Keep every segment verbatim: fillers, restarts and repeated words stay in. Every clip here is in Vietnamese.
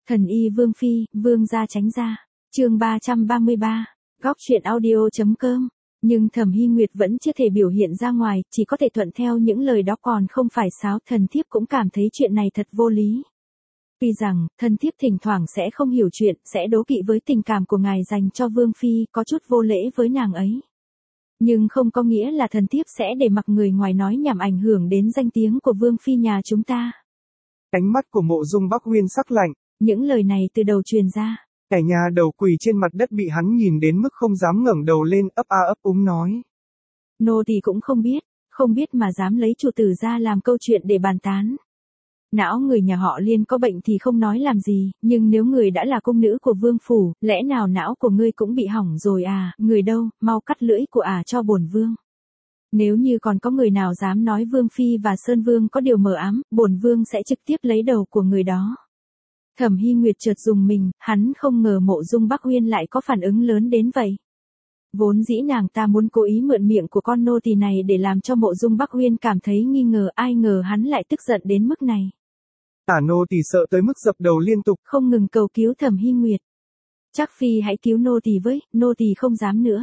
Thần y Vương Phi, Vương gia tránh ra. Chương ba trăm ba mươi ba. Góc truyện audio.com. Nhưng Thẩm Hy Nguyệt vẫn chưa thể biểu hiện ra ngoài, chỉ có thể thuận theo những lời đó, còn không phải sao. Thần thiếp cũng cảm thấy chuyện này thật vô lý. Tuy rằng, thần thiếp thỉnh thoảng sẽ không hiểu chuyện, sẽ đố kỵ với tình cảm của ngài dành cho Vương Phi, có chút vô lễ với nàng ấy. Nhưng không có nghĩa là thần thiếp sẽ để mặc người ngoài nói nhảm ảnh hưởng đến danh tiếng của Vương Phi nhà chúng ta. Ánh mắt của Mộ Dung Bắc Uyên sắc lạnh. Những lời này từ đầu truyền ra. Kẻ nhà đầu quỳ trên mặt đất bị hắn nhìn đến mức không dám ngẩng đầu lên, ấp a ấp úng nói. Nô tỳ cũng không biết, không biết mà dám lấy chủ tử ra làm câu chuyện để bàn tán. Não người nhà họ Liên có bệnh thì không nói làm gì, nhưng nếu người đã là cung nữ của vương phủ, lẽ nào não của ngươi cũng bị hỏng rồi à, người đâu, mau cắt lưỡi của ả à cho bổn vương. Nếu như còn có người nào dám nói Vương Phi và Sơn Vương có điều mờ ám, bổn vương sẽ trực tiếp lấy đầu của người đó. Thẩm Hy Nguyệt chợt dùng mình, hắn không ngờ Mộ Dung Bắc Uyên lại có phản ứng lớn đến vậy. Vốn dĩ nàng ta muốn cố ý mượn miệng của con nô tỳ này để làm cho Mộ Dung Bắc Uyên cảm thấy nghi ngờ, ai ngờ hắn lại tức giận đến mức này. Tả nô tỳ sợ tới mức dập đầu liên tục, không ngừng cầu cứu Thẩm Hy Nguyệt. Chắc Phi hãy cứu nô tỳ với, nô tỳ không dám nữa.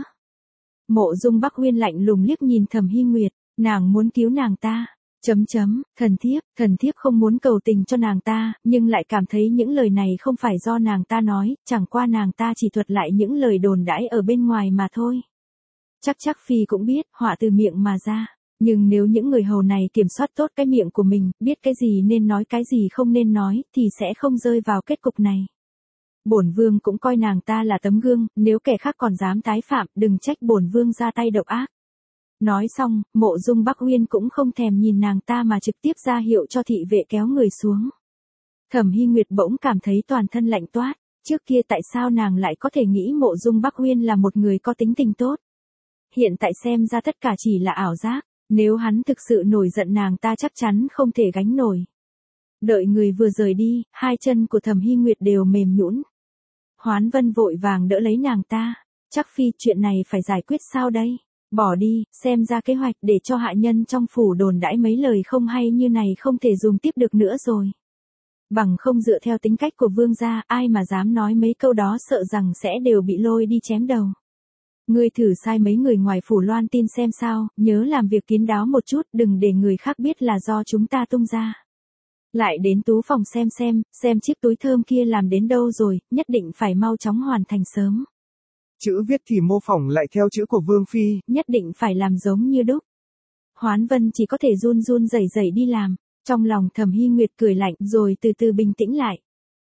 Mộ Dung Bắc Uyên lạnh lùng liếc nhìn Thẩm Hy Nguyệt, nàng muốn cứu nàng ta. Chấm chấm, thần thiếp, thần thiếp không muốn cầu tình cho nàng ta, nhưng lại cảm thấy những lời này không phải do nàng ta nói, chẳng qua nàng ta chỉ thuật lại những lời đồn đãi ở bên ngoài mà thôi. Chắc chắc Phi cũng biết, họa từ miệng mà ra, nhưng nếu những người hầu này kiểm soát tốt cái miệng của mình, biết cái gì nên nói cái gì không nên nói, thì sẽ không rơi vào kết cục này. Bổn vương cũng coi nàng ta là tấm gương, nếu kẻ khác còn dám tái phạm, đừng trách bổn vương ra tay độc ác. Nói xong, Mộ Dung Bắc Uyên cũng không thèm nhìn nàng ta mà trực tiếp ra hiệu cho thị vệ kéo người xuống. Thẩm Hy Nguyệt bỗng cảm thấy toàn thân lạnh toát, trước kia tại sao nàng lại có thể nghĩ Mộ Dung Bắc Uyên là một người có tính tình tốt. Hiện tại xem ra tất cả chỉ là ảo giác, nếu hắn thực sự nổi giận nàng ta chắc chắn không thể gánh nổi. Đợi người vừa rời đi, hai chân của Thẩm Hy Nguyệt đều mềm nhũn. Hoán Vân vội vàng đỡ lấy nàng ta, chắc Phi chuyện này phải giải quyết sao đây? Bỏ đi, xem ra kế hoạch để cho hạ nhân trong phủ đồn đãi mấy lời không hay như này không thể dùng tiếp được nữa rồi. Bằng không dựa theo tính cách của vương gia, ai mà dám nói mấy câu đó sợ rằng sẽ đều bị lôi đi chém đầu. Ngươi thử sai mấy người ngoài phủ loan tin xem sao, nhớ làm việc kín đáo một chút, đừng để người khác biết là do chúng ta tung ra. Lại đến tú phòng xem xem, xem chiếc túi thơm kia làm đến đâu rồi, nhất định phải mau chóng hoàn thành sớm. Chữ viết thì mô phỏng lại theo chữ của Vương Phi, nhất định phải làm giống như đúc. Hoán Vân chỉ có thể run run rẩy rẩy đi làm, trong lòng Thẩm Hy Nguyệt cười lạnh rồi từ từ bình tĩnh lại.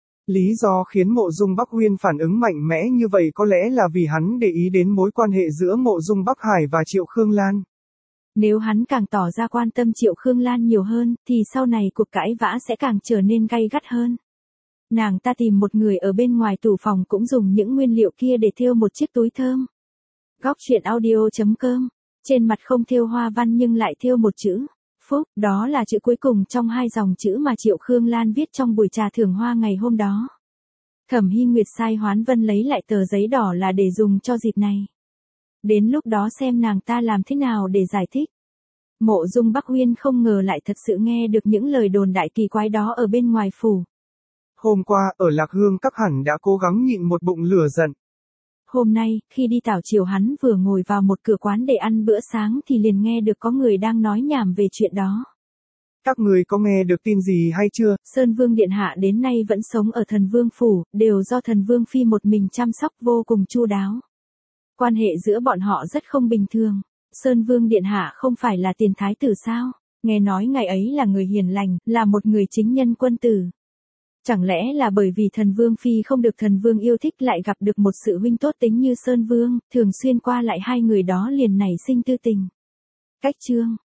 Lý do khiến Mộ Dung Bắc Uyên phản ứng mạnh mẽ như vậy có lẽ là vì hắn để ý đến mối quan hệ giữa Mộ Dung Bắc Hải và Triệu Khương Lan. Nếu hắn càng tỏ ra quan tâm Triệu Khương Lan nhiều hơn, thì sau này cuộc cãi vã sẽ càng trở nên gay gắt hơn. Nàng ta tìm một người ở bên ngoài tủ phòng cũng dùng những nguyên liệu kia để thêu một chiếc túi thơm. Góc truyện audio.com. Trên mặt không thêu hoa văn nhưng lại thêu một chữ, Phúc, đó là chữ cuối cùng trong hai dòng chữ mà Triệu Khương Lan viết trong buổi trà thưởng hoa ngày hôm đó. Thẩm Hy Nguyệt sai Hoán Vân lấy lại tờ giấy đỏ là để dùng cho dịp này. Đến lúc đó xem nàng ta làm thế nào để giải thích. Mộ Dung Bắc Uyên không ngờ lại thật sự nghe được những lời đồn đại kỳ quái đó ở bên ngoài phủ. Hôm qua, ở Lạc Hương các hẳn đã cố gắng nhịn một bụng lửa giận. Hôm nay, khi đi tảo chiều hắn vừa ngồi vào một cửa quán để ăn bữa sáng thì liền nghe được có người đang nói nhảm về chuyện đó. Các người có nghe được tin gì hay chưa? Sơn Vương Điện Hạ đến nay vẫn sống ở Thần Vương Phủ, đều do Thần Vương Phi một mình chăm sóc vô cùng chu đáo. Quan hệ giữa bọn họ rất không bình thường. Sơn Vương Điện Hạ không phải là tiền thái tử sao? Nghe nói ngày ấy là người hiền lành, là một người chính nhân quân tử. Chẳng lẽ là bởi vì Thần Vương Phi không được Thần Vương yêu thích lại gặp được một sự huynh tốt tính như Sơn Vương, thường xuyên qua lại hai người đó liền nảy sinh tư tình. Cách chương